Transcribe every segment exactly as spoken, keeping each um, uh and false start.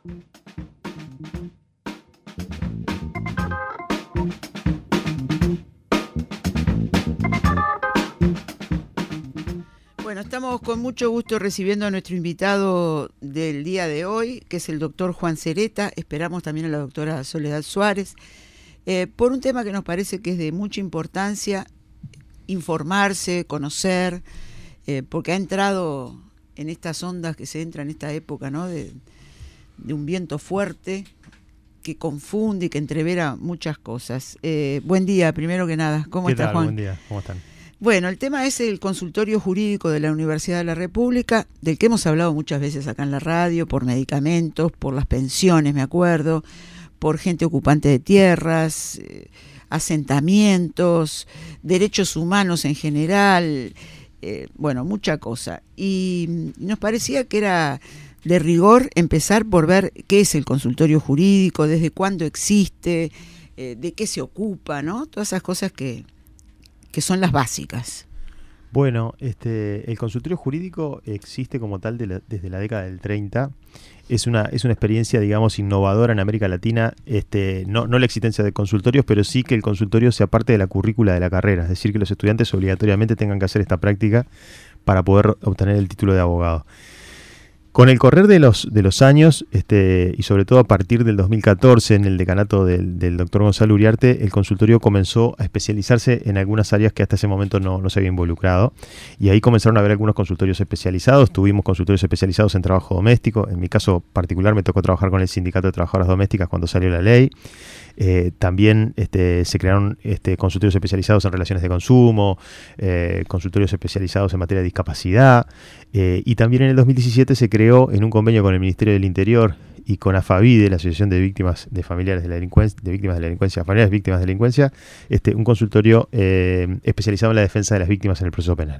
Bueno, estamos con mucho gusto recibiendo a nuestro invitado del día de hoy, que es el doctor Juan Sereta. Esperamos también a la doctora Soledad Suárez, eh, por un tema que nos parece que es de mucha importancia, informarse, conocer, eh, porque ha entrado en estas ondas que se entra en esta época, ¿no? de, de un viento fuerte que confunde y que entrevera muchas cosas. Eh, buen día, primero que nada. ¿Cómo estás, Juan? Buen día, ¿cómo están? Bueno, el tema es el consultorio jurídico de la Universidad de la República, del que hemos hablado muchas veces acá en la radio, por medicamentos, por las pensiones, me acuerdo, por gente ocupante de tierras, eh, asentamientos, derechos humanos en general, eh, bueno, mucha cosa. Y nos parecía que era de rigor empezar por ver qué es el consultorio jurídico, desde cuándo existe, eh, de qué se ocupa, ¿no? Todas esas cosas que... que son las básicas. Bueno, este, el consultorio jurídico existe como tal de la, desde la década del treinta. Es una, es una experiencia, digamos, innovadora en América Latina. Este, no, no la existencia de consultorios, pero sí que el consultorio sea parte de la currícula de la carrera. Es decir, que los estudiantes obligatoriamente tengan que hacer esta práctica para poder obtener el título de abogado. Con el correr de los, de los años, este, y sobre todo a partir del dos mil catorce, en el decanato del, del doctor Gonzalo Uriarte, el consultorio comenzó a especializarse en algunas áreas que hasta ese momento no, no se había involucrado. Y ahí comenzaron a haber algunos consultorios especializados. Tuvimos consultorios especializados en trabajo doméstico. En mi caso particular me tocó trabajar con el Sindicato de Trabajadoras Domésticas cuando salió la ley. Eh, también este, se crearon este, consultorios especializados en relaciones de consumo, eh, consultorios especializados en materia de discapacidad, eh, y también en el dos mil diecisiete se creó en un convenio con el Ministerio del Interior y con AFAVIDE, la Asociación de Víctimas de Familiares de la Delincuencia, de Víctimas de la Delincuencia, Familiares Víctimas de la Delincuencia, este, un consultorio eh, especializado en la defensa de las víctimas en el proceso penal.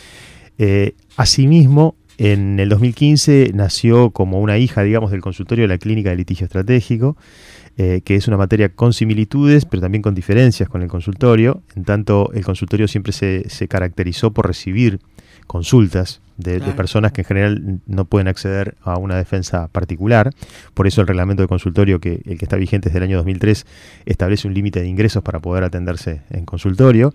Eh, asimismo, en el dos mil quince nació como una hija, digamos, del consultorio la Clínica de Litigio Estratégico, Eh, que es una materia con similitudes, pero también con diferencias con el consultorio. En tanto, el consultorio siempre se, se caracterizó por recibir consultas de, claro. de personas que en general no pueden acceder a una defensa particular. Por eso el reglamento de consultorio, que el que está vigente desde el año dos mil tres, establece un límite de ingresos para poder atenderse en consultorio.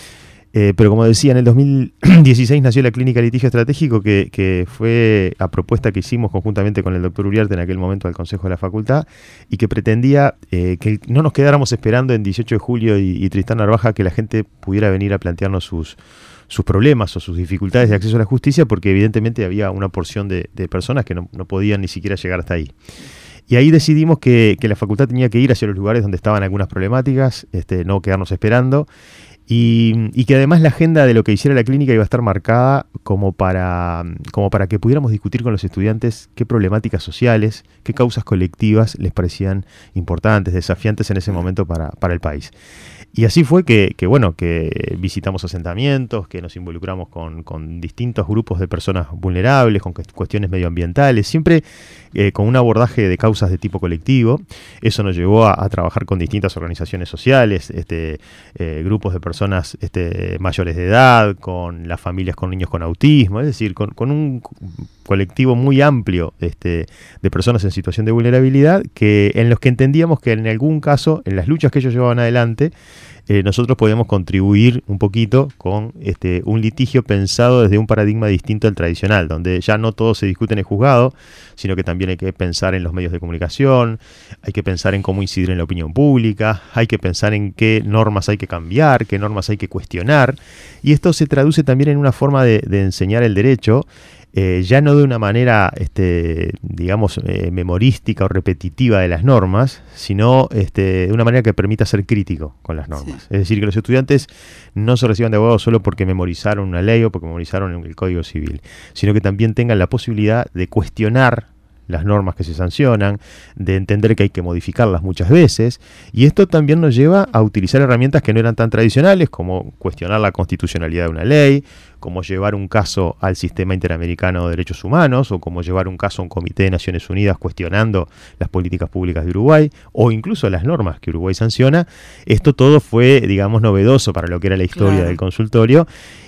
Eh, pero como decía, en el dos mil dieciséis nació la Clínica de Litigio Estratégico, que, que fue a propuesta que hicimos conjuntamente con el doctor Uriarte en aquel momento al Consejo de la Facultad, y que pretendía eh, que no nos quedáramos esperando en dieciocho de julio y, y Tristán Narvaja que la gente pudiera venir a plantearnos sus, sus problemas o sus dificultades de acceso a la justicia, porque evidentemente había una porción de, de personas que no, no podían ni siquiera llegar hasta ahí. Y ahí decidimos que, que la facultad tenía que ir hacia los lugares donde estaban algunas problemáticas, este, no quedarnos esperando. Y, y que además la agenda de lo que hiciera la clínica iba a estar marcada como para, como para que pudiéramos discutir con los estudiantes qué problemáticas sociales, qué causas colectivas les parecían importantes, desafiantes en ese momento para, para el país. Y así fue que, que, bueno, que visitamos asentamientos, que nos involucramos con, con distintos grupos de personas vulnerables, con cuestiones medioambientales, siempre eh, con un abordaje de causas de tipo colectivo. Eso nos llevó a, a trabajar con distintas organizaciones sociales, este, eh, grupos de personas este, mayores de edad, con las familias con niños con autismo, es decir, con, con un colectivo muy amplio este, de personas en situación de vulnerabilidad, que en los que entendíamos que en algún caso, en las luchas que ellos llevaban adelante, Eh, nosotros podemos contribuir un poquito con este, un litigio pensado desde un paradigma distinto al tradicional, donde ya no todo se discute en el juzgado, sino que también hay que pensar en los medios de comunicación, hay que pensar en cómo incidir en la opinión pública, hay que pensar en qué normas hay que cambiar, qué normas hay que cuestionar, y esto se traduce también en una forma de, de enseñar el derecho, Eh, ya no de una manera, este, digamos, eh, memorística o repetitiva de las normas, sino este, de una manera que permita ser crítico con las normas. Sí. Es decir, que los estudiantes no se reciban de abogados solo porque memorizaron una ley o porque memorizaron el Código Civil, sino que también tengan la posibilidad de cuestionar las normas que se sancionan, de entender que hay que modificarlas muchas veces, y esto también nos lleva a utilizar herramientas que no eran tan tradicionales, como cuestionar la constitucionalidad de una ley, como llevar un caso al Sistema Interamericano de Derechos Humanos, o como llevar un caso a un Comité de Naciones Unidas cuestionando las políticas públicas de Uruguay, o incluso las normas que Uruguay sanciona. Esto todo fue, digamos, novedoso para lo que era la historia claro. del consultorio,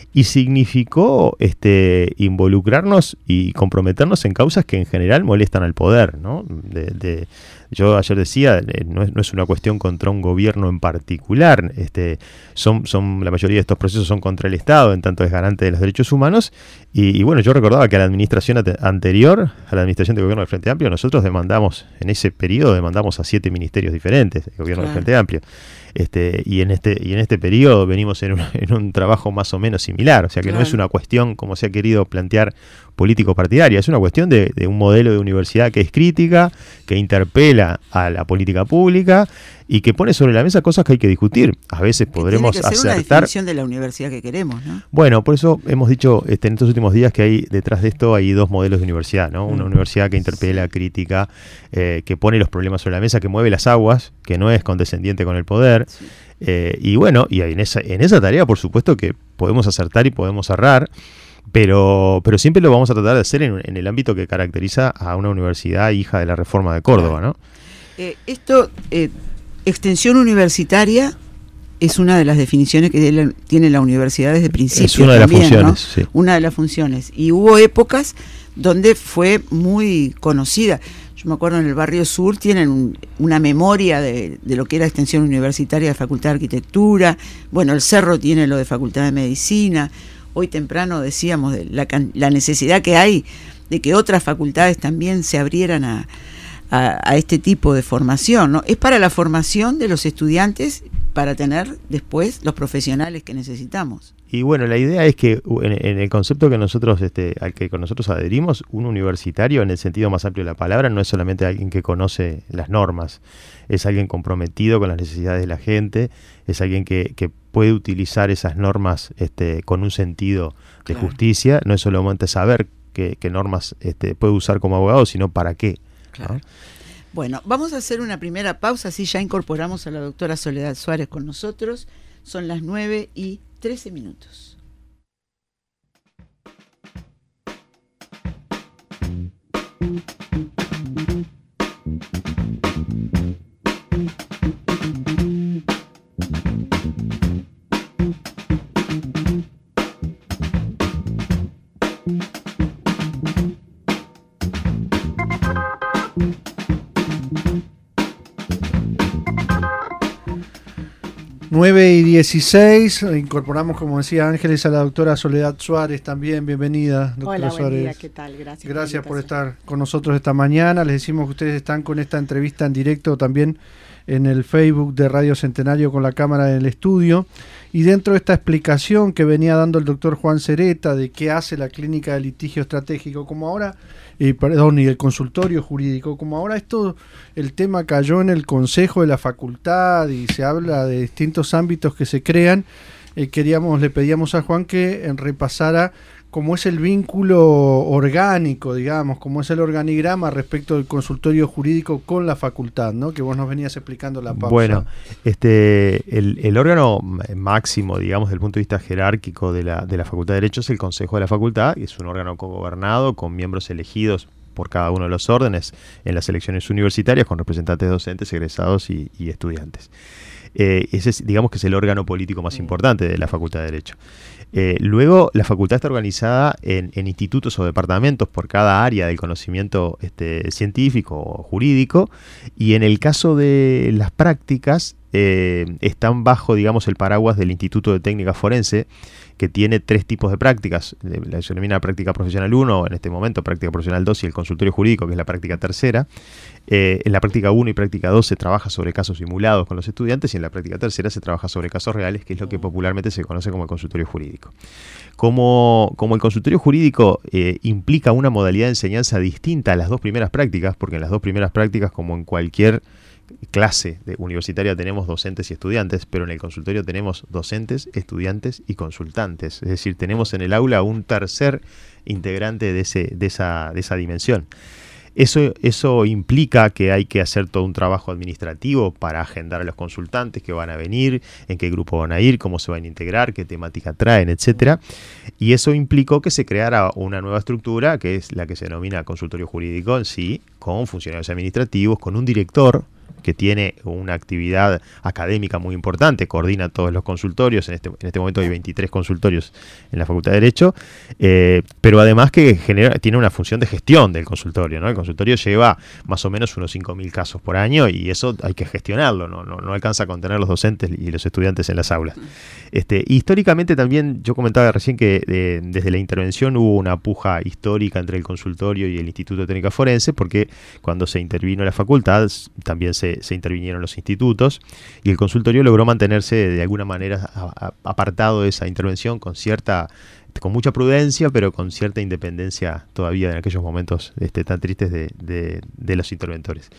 y significó este, involucrarnos y comprometernos en causas que en general molestan al poder, ¿no? De, de, yo ayer decía, eh, no, es, no es una cuestión contra un gobierno en particular, este, son, son, la mayoría de estos procesos son contra el Estado, en tanto es garante de los derechos humanos, y, y bueno, yo recordaba que a la administración anterior, a la administración del gobierno del Frente Amplio, nosotros demandamos, en ese periodo demandamos a siete ministerios diferentes del gobierno claro. del Frente Amplio. Este, y en este y en este periodo venimos en un, en un trabajo más o menos similar, o sea que claro. no es una cuestión, como se ha querido plantear, político-partidaria, es una cuestión de, de un modelo de universidad que es crítica, que interpela a la política pública y que pone sobre la mesa cosas que hay que discutir. A veces podremos tiene que ser acertar. Una definición de la universidad que queremos, ¿no? Bueno, por eso hemos dicho este, en estos últimos días que hay detrás de esto hay dos modelos de universidad, ¿no? Una mm. universidad que interpela, sí. crítica, eh, que pone los problemas sobre la mesa, que mueve las aguas, que no es condescendiente con el poder. Sí. Eh, y bueno, y en esa, en esa tarea, por supuesto, que podemos acertar y podemos errar. Pero, pero siempre lo vamos a tratar de hacer en, en el ámbito que caracteriza a una universidad hija de la Reforma de Córdoba, ¿no? Eh, esto, eh, extensión universitaria es una de las definiciones que la, tiene la universidad desde principio. Es una de también, las funciones, ¿no? sí. Una de las funciones. Y hubo épocas donde fue muy conocida. Yo me acuerdo en el Barrio Sur tienen un, una memoria de, de lo que era extensión universitaria de Facultad de Arquitectura. Bueno, el Cerro tiene lo de Facultad de Medicina. Hoy temprano decíamos de la, la necesidad que hay de que otras facultades también se abrieran a, a, a este tipo de formación, ¿no? Es para la formación de los estudiantes, para tener después los profesionales que necesitamos. Y bueno, la idea es que en, en el concepto que nosotros, este, al que con nosotros adherimos, un universitario en el sentido más amplio de la palabra no es solamente alguien que conoce las normas, es alguien comprometido con las necesidades de la gente, es alguien que, que puede utilizar esas normas este, con un sentido de claro. justicia, no es solamente saber qué, qué normas este, puede usar como abogado, sino para qué. Claro. ¿no? Bueno, vamos a hacer una primera pausa, así ya incorporamos a la doctora Soledad Suárez con nosotros. Son las nueve y trece minutos. nueve y dieciséis, incorporamos, como decía Ángeles, a la doctora Soledad Suárez también. Bienvenida, doctora Hola, Suárez. Buen día, ¿qué tal? Gracias. Gracias por, por estar con nosotros esta mañana. Les decimos que ustedes están con esta entrevista en directo también en el Facebook de Radio Centenario con la cámara en el estudio. Y dentro de esta explicación que venía dando el doctor Juan Cereta de qué hace la clínica de litigio estratégico, como ahora, eh, perdón, y el consultorio jurídico, como ahora esto, el tema cayó en el consejo de la facultad y se habla de distintos ámbitos que se crean, eh, queríamos, le pedíamos a Juan que eh, repasara cómo es el vínculo orgánico, digamos, cómo es el organigrama respecto del consultorio jurídico con la facultad, ¿no? Que vos nos venías explicando la pausa. Bueno, este, el, el órgano máximo, digamos, desde el punto de vista jerárquico de la, de la Facultad de Derecho es el Consejo de la Facultad, y es un órgano cogobernado con miembros elegidos por cada uno de los órdenes en las elecciones universitarias, con representantes docentes, egresados y, y estudiantes. Eh, ese es, digamos que es el órgano político más importante de la Facultad de Derecho. Eh, luego, la facultad está organizada en, en institutos o departamentos por cada área del conocimiento este, científico o jurídico, y en el caso de las prácticas eh, están bajo, digamos, el paraguas del Instituto de Técnica Forense, que tiene tres tipos de prácticas. La se denomina práctica profesional uno, en este momento práctica profesional dos, y el consultorio jurídico, que es la práctica tercera. Eh, en la práctica uno y práctica dos se trabaja sobre casos simulados con los estudiantes, y en la práctica tercera se trabaja sobre casos reales, que es lo que popularmente se conoce como el consultorio jurídico. Como, como el consultorio jurídico eh, implica una modalidad de enseñanza distinta a las dos primeras prácticas, porque en las dos primeras prácticas, como en cualquier clase de universitaria, tenemos docentes y estudiantes, pero en el consultorio tenemos docentes, estudiantes y consultantes. Es decir, tenemos en el aula un tercer integrante de, ese, de, esa, de esa dimensión. Eso, eso implica que hay que hacer todo un trabajo administrativo para agendar a los consultantes que van a venir, en qué grupo van a ir, cómo se van a integrar, qué temática traen, etcétera. Y eso implicó que se creara una nueva estructura, que es la que se denomina consultorio jurídico en sí, con funcionarios administrativos, con un director que tiene una actividad académica muy importante, coordina todos los consultorios, en este, en este momento hay veintitrés consultorios en la Facultad de Derecho, eh, pero además que genera, tiene una función de gestión del consultorio, ¿no? El consultorio lleva más o menos unos cinco mil casos por año y eso hay que gestionarlo, ¿no? No, no alcanza a contener los docentes y los estudiantes en las aulas. Este, históricamente también, yo comentaba recién que eh, desde la intervención hubo una puja histórica entre el consultorio y el Instituto de Técnica Forense, porque cuando se intervino la facultad, también se, se intervinieron los institutos, y el consultorio logró mantenerse de alguna manera a, a, apartado de esa intervención con cierta, con mucha prudencia, pero con cierta independencia todavía en aquellos momentos este, tan tristes de, de, de los interventores.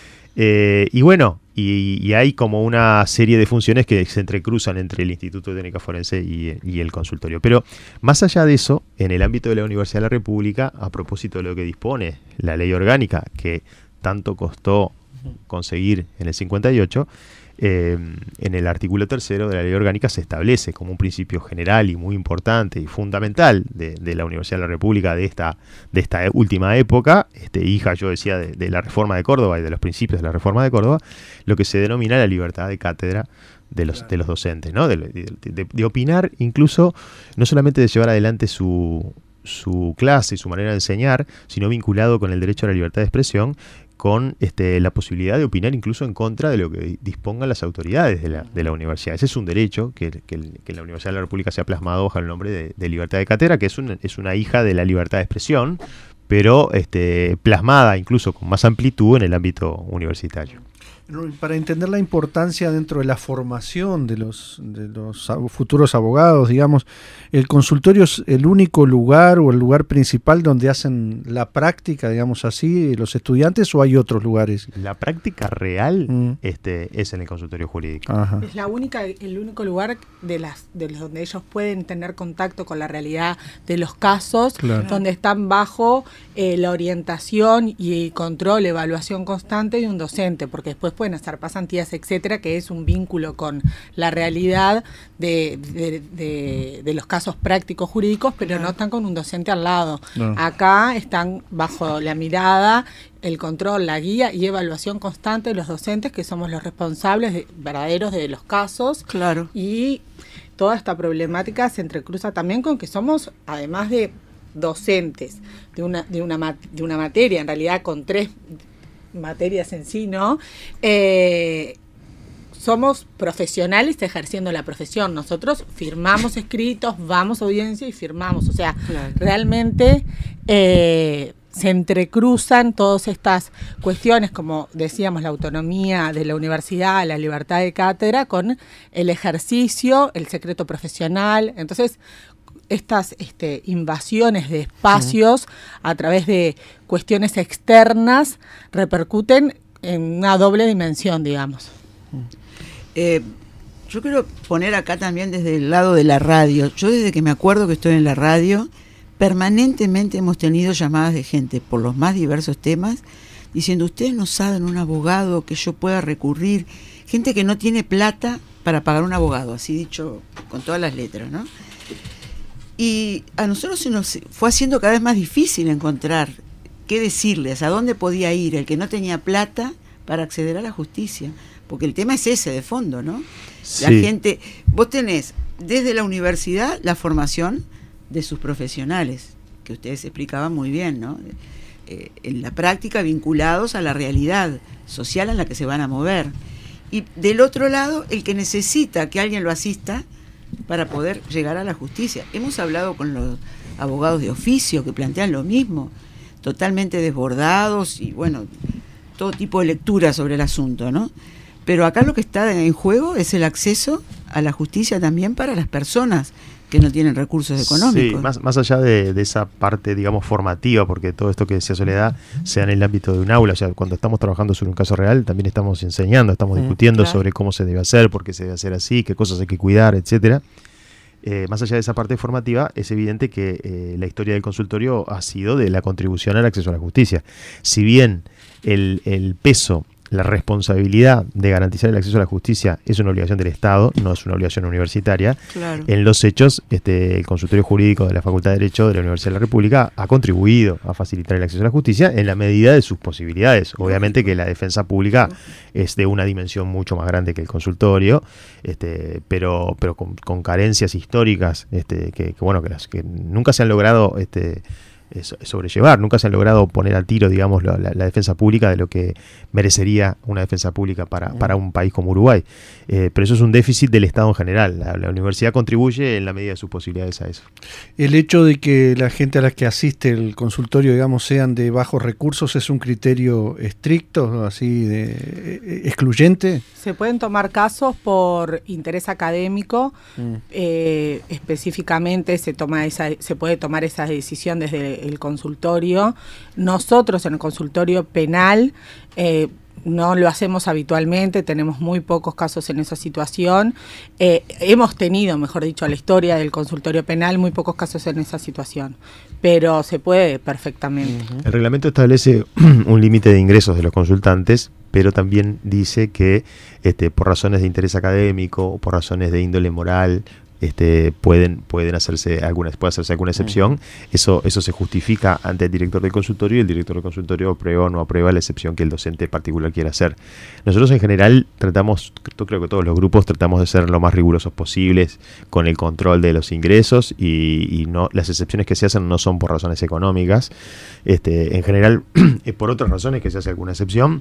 Eh, y bueno, y, y hay como una serie de funciones que se entrecruzan entre el Instituto de Técnica Forense y, y el consultorio. Pero más allá de eso, en el ámbito de la Universidad de la República, a propósito de lo que dispone la ley orgánica, que tanto costó conseguir en el cincuenta y ocho, eh, en el artículo tercero de la ley orgánica se establece como un principio general y muy importante y fundamental de, de la Universidad de la República de esta, de esta última época, este, hija, yo decía, de, de la reforma de Córdoba y de los principios de la reforma de Córdoba, lo que se denomina la libertad de cátedra de los, de los docentes, ¿no? De, de, de, de opinar, incluso no solamente de llevar adelante su, su clase y su manera de enseñar, sino vinculado con el derecho a la libertad de expresión, con este, la posibilidad de opinar incluso en contra de lo que dispongan las autoridades de la, de la universidad. Ese es un derecho que, que, que la Universidad de la República se ha plasmado bajo el nombre de, de libertad de cátedra, que es, un, es una hija de la libertad de expresión, pero este, plasmada incluso con más amplitud en el ámbito universitario. Para entender la importancia dentro de la formación de los, de los futuros abogados, digamos, ¿el consultorio es el único lugar o el lugar principal donde hacen la práctica, digamos así, los estudiantes, o hay otros lugares? La práctica real mm. este, es en el consultorio jurídico. Ajá. Es la única, el único lugar de las de los donde ellos pueden tener contacto con la realidad de los casos, claro. donde están bajo eh, la orientación y control, evaluación constante de un docente, porque después pueden hacer pasantías, etcétera, que es un vínculo con la realidad de, de, de, de los casos prácticos jurídicos, pero no están con un docente al lado. No. Acá están bajo la mirada, el control, la guía y evaluación constante de los docentes, que somos los responsables de, verdaderos de los casos. Claro. Y toda esta problemática se entrecruza también con que somos, además de docentes de una, de una, de una materia, en realidad con tres materias en sí, ¿no? Eh, somos profesionales ejerciendo la profesión. Nosotros firmamos escritos, vamos a audiencia y firmamos. O sea, claro. realmente eh, se entrecruzan todas estas cuestiones, como decíamos, la autonomía de la universidad, la libertad de cátedra, con el ejercicio, el secreto profesional. Entonces, estas este, invasiones de espacios sí. a través de cuestiones externas repercuten en una doble dimensión, digamos. Eh, yo quiero poner acá también desde el lado de la radio. Yo desde que me acuerdo que estoy en la radio, permanentemente hemos tenido llamadas de gente por los más diversos temas, diciendo, ustedes no saben un abogado que yo pueda recurrir, gente que no tiene plata para pagar un abogado, así dicho con todas las letras, ¿no? Y a nosotros se nos fue haciendo cada vez más difícil encontrar qué decirles, a dónde podía ir el que no tenía plata para acceder a la justicia, porque el tema es ese de fondo, ¿no? Sí. La gente, vos tenés desde la universidad la formación de sus profesionales, que ustedes explicaban muy bien, ¿no? Eh, en la práctica vinculados a la realidad social en la que se van a mover. Y del otro lado, el que necesita que alguien lo asista para poder llegar a la justicia. Hemos hablado con los abogados de oficio que plantean lo mismo, totalmente desbordados y bueno, todo tipo de lectura sobre el asunto, ¿no? Pero acá lo que está en juego es el acceso a la justicia también para las personas que no tienen recursos económicos. Sí, más, más allá de, de esa parte, digamos, formativa, porque todo esto que decía Soledad sea en el ámbito de un aula, o sea, cuando estamos trabajando sobre un caso real, también estamos enseñando, estamos mm, discutiendo claro. sobre cómo se debe hacer, por qué se debe hacer así, qué cosas hay que cuidar, etcétera. Eh, más allá de esa parte formativa, es evidente que eh, la historia del consultorio ha sido de la contribución al acceso a la justicia. Si bien el, el peso la responsabilidad de garantizar el acceso a la justicia es una obligación del Estado, no es una obligación universitaria. Claro. En los hechos, este, el consultorio jurídico de la Facultad de Derecho de la Universidad de la República ha contribuido a facilitar el acceso a la justicia en la medida de sus posibilidades. Obviamente que la defensa pública es de una dimensión mucho más grande que el consultorio, este, pero, pero con, con carencias históricas este, que, que, bueno, que, las, que nunca se han logrado este, sobrellevar, nunca se han logrado poner al tiro, digamos, la, la, la defensa pública de lo que merecería una defensa pública para, para un país como Uruguay. Eh, pero eso es un déficit del Estado en general. La, la universidad contribuye en la medida de sus posibilidades a eso. El hecho de que la gente a la que asiste el consultorio, digamos, sean de bajos recursos, ¿es un criterio estricto, así, de excluyente? Se pueden tomar casos por interés académico, mm. eh, específicamente se toma esa, se puede tomar esa decisión desde el consultorio. Nosotros en el consultorio penal eh, no lo hacemos habitualmente, tenemos muy pocos casos en esa situación. Eh, hemos tenido, mejor dicho, a la historia del consultorio penal, muy pocos casos en esa situación, pero se puede perfectamente. El reglamento establece un límite de ingresos de los consultantes, pero también dice que este, por razones de interés académico o por razones de índole moral, Este, pueden pueden hacerse alguna, puede hacerse alguna excepción. Eso eso se justifica ante el director del consultorio y el director del consultorio aprueba o no aprueba la excepción que el docente particular quiera hacer. Nosotros en general tratamos, yo creo que todos los grupos tratamos de ser lo más rigurosos posibles con el control de los ingresos y, y no las excepciones que se hacen no son por razones económicas. Este, en general es por otras razones que se hace alguna excepción.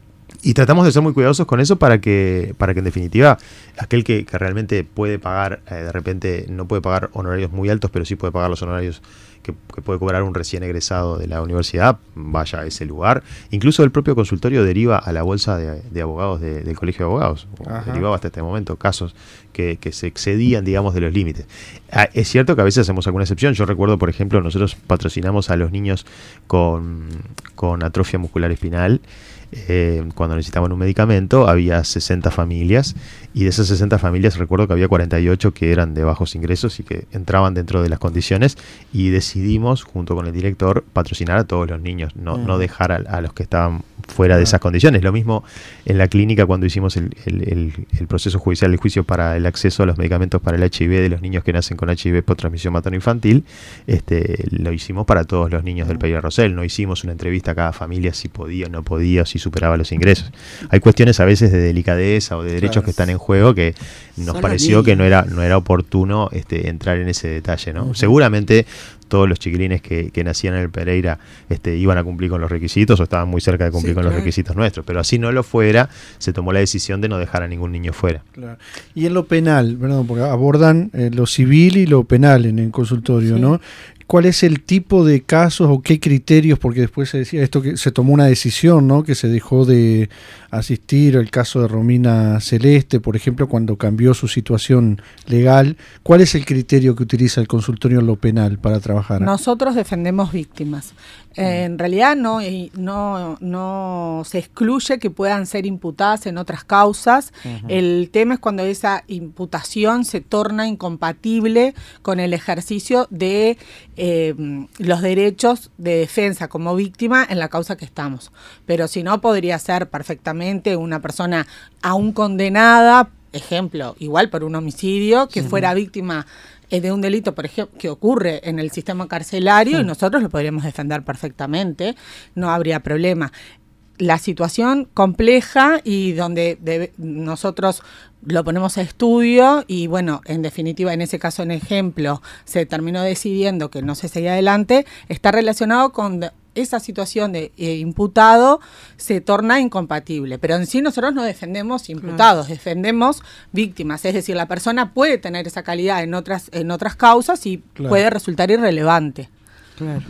Y tratamos de ser muy cuidadosos con eso para que, para que en definitiva, aquel que, que realmente puede pagar, eh, de repente no puede pagar honorarios muy altos, pero sí puede pagar los honorarios que, que puede cobrar un recién egresado de la universidad, vaya a ese lugar. Incluso el propio consultorio deriva a la bolsa de, de abogados de, del Colegio de Abogados. Ajá. Derivaba hasta este momento casos que, que se excedían, digamos, de los límites. Ah, es cierto que a veces hacemos alguna excepción. Yo recuerdo, por ejemplo, nosotros patrocinamos a los niños con, con atrofia muscular espinal. Eh, cuando necesitaban un medicamento había sesenta familias y de esas sesenta familias recuerdo que había cuarenta y ocho que eran de bajos ingresos y que entraban dentro de las condiciones y decidimos junto con el director patrocinar a todos los niños, no, uh-huh. no dejar a, a los que estaban fuera uh-huh. de esas condiciones. Lo mismo en la clínica cuando hicimos el, el, el, el proceso judicial, el juicio para el acceso a los medicamentos para el H I V de los niños que nacen con H I V por transmisión materno-infantil, este, lo hicimos para todos los niños uh-huh. del Peire Rosell. No hicimos una entrevista a cada familia si podía o no podía, si superaba los ingresos. Hay cuestiones a veces de delicadeza o de derechos claro. que están en juego que nos Son pareció que no era no era oportuno este, entrar en ese detalle, ¿no? Uh-huh. Seguramente todos los chiquilines que, que nacían en el Pereira este, iban a cumplir con los requisitos o estaban muy cerca de cumplir sí, con claro. los requisitos nuestros, pero así no lo fuera, se tomó la decisión de no dejar a ningún niño fuera. Claro. Y en lo penal, ¿verdad? Porque abordan eh, lo civil y lo penal en el consultorio, sí. ¿no? ¿Cuál es el tipo de casos o qué criterios? Porque después se decía esto que se tomó una decisión, ¿no? Que se dejó de asistir, el caso de Romina Celeste, por ejemplo, cuando cambió su situación legal. ¿Cuál es el criterio que utiliza el consultorio en lo penal para trabajar? Nosotros defendemos víctimas. Eh, en realidad no, no, no se excluye que puedan ser imputadas en otras causas. Uh-huh. El tema es cuando esa imputación se torna incompatible con el ejercicio de eh, los derechos de defensa como víctima en la causa que estamos. Pero si no, podría ser perfectamente una persona aún condenada, ejemplo, igual por un homicidio, que uh-huh. fuera víctima de un delito, por ejemplo, que ocurre en el sistema carcelario sí. y nosotros lo podríamos defender perfectamente, no habría problema. La situación compleja y donde debe, nosotros lo ponemos a estudio y bueno, en definitiva, en ese caso, en ejemplo, se terminó decidiendo que no se seguía adelante, está relacionado con esa situación de eh, imputado se torna incompatible, pero en sí nosotros no defendemos imputados, claro. defendemos víctimas, es decir, la persona puede tener esa calidad en otras en otras causas y claro. puede resultar irrelevante. Claro.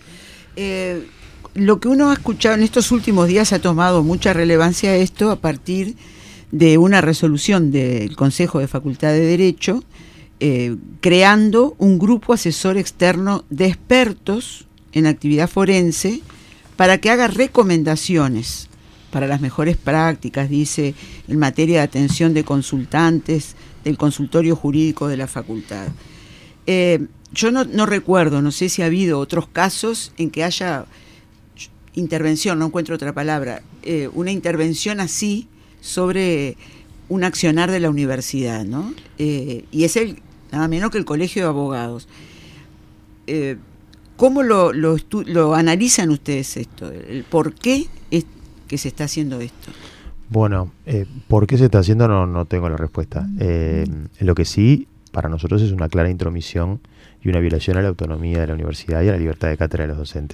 Eh, lo que uno ha escuchado en estos últimos días ha tomado mucha relevancia esto a partir de una resolución del Consejo de Facultad de Derecho eh, creando un grupo asesor externo de expertos en actividad forense para que haga recomendaciones para las mejores prácticas, dice, en materia de atención de consultantes del consultorio jurídico de la facultad. Eh, yo no, no recuerdo, no sé si ha habido otros casos en que haya, intervención, no encuentro otra palabra, eh, una intervención así sobre un accionar de la universidad, ¿no? Eh, y es el, nada menos que el Colegio de Abogados. Eh, ¿Cómo lo, lo, estu- lo analizan ustedes esto? ¿El por qué es que se está haciendo esto? Bueno, eh, ¿por qué se está haciendo? No, no tengo la respuesta. Eh, lo que sí, para nosotros es una clara intromisión y una violación a la autonomía de la universidad y a la libertad de cátedra de los docentes.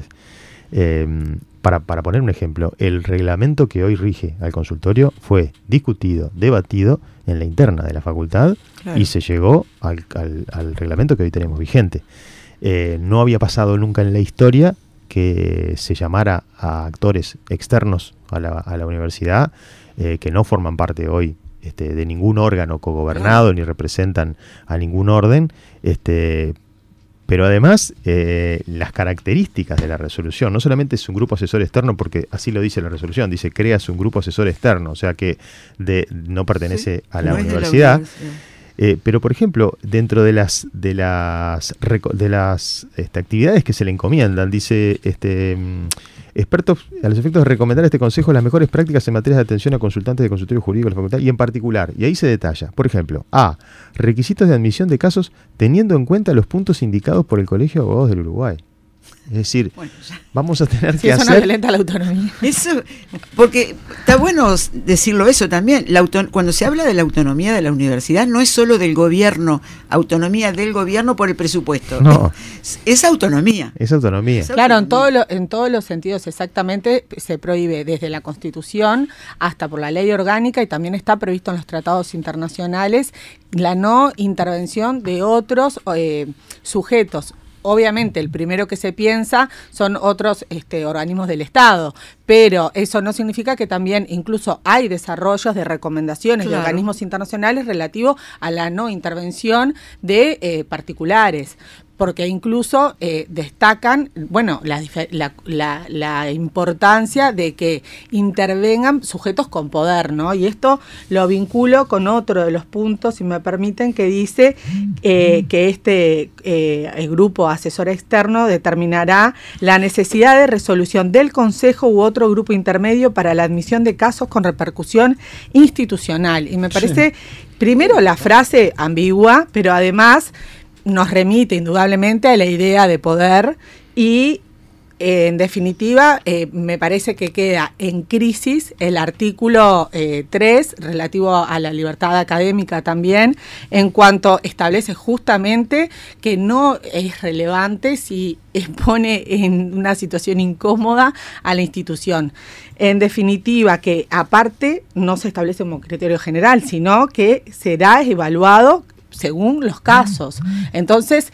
Eh, para, para poner un ejemplo, el reglamento que hoy rige al consultorio fue discutido, debatido en la interna de la facultad, claro, y se llegó al, al, al reglamento que hoy tenemos vigente. Eh, no había pasado nunca en la historia que se llamara a actores externos a la, a la universidad, eh, que no forman parte hoy este, de ningún órgano cogobernado, ni representan a ningún orden, este, pero además eh, las características de la resolución, no solamente es un grupo asesor externo, porque así lo dice la resolución, dice creas un grupo asesor externo, o sea que de, no pertenece, sí, a la, no universidad, la universidad. Eh, pero por ejemplo, dentro de las de las de las este, actividades que se le encomiendan, dice este expertos a los efectos de recomendar a este consejo las mejores prácticas en materia de atención a consultantes de consultorio jurídico de la facultad, y en particular, y ahí se detalla, por ejemplo, A, requisitos de admisión de casos teniendo en cuenta los puntos indicados por el Colegio de Abogados del Uruguay. Es decir, bueno, vamos a tener sí, que eso hacer... no violenta la autonomía. Eso, porque está bueno decirlo eso también. La auto... Cuando se habla de la autonomía de la universidad, no es solo del gobierno, autonomía del gobierno por el presupuesto. No. Es, es autonomía. Es autonomía. Es claro, autonomía. en, todo lo, en todos los sentidos exactamente se prohíbe desde la Constitución hasta por la ley orgánica, y también está previsto en los tratados internacionales la no intervención de otros eh, sujetos. Obviamente el primero que se piensa son otros este, organismos del Estado, pero eso no significa que también incluso hay desarrollos de recomendaciones, claro, de organismos internacionales relativo a la no intervención de eh, particulares, porque incluso eh, destacan, bueno, la, la, la, la importancia de que intervengan sujetos con poder, ¿no? Y esto lo vinculo con otro de los puntos, si me permiten, que dice eh, que este eh, el grupo asesor externo determinará la necesidad de resolución del Consejo u otro grupo intermedio para la admisión de casos con repercusión institucional. Y me parece, sí, primero la frase ambigua, pero además nos remite indudablemente a la idea de poder y, eh, en definitiva, eh, me parece que queda en crisis el artículo eh, tres, relativo a la libertad académica también, en cuanto establece justamente que no es relevante si pone en una situación incómoda a la institución. En definitiva, que aparte no se establece como criterio general, sino que será evaluado según los casos. Entonces,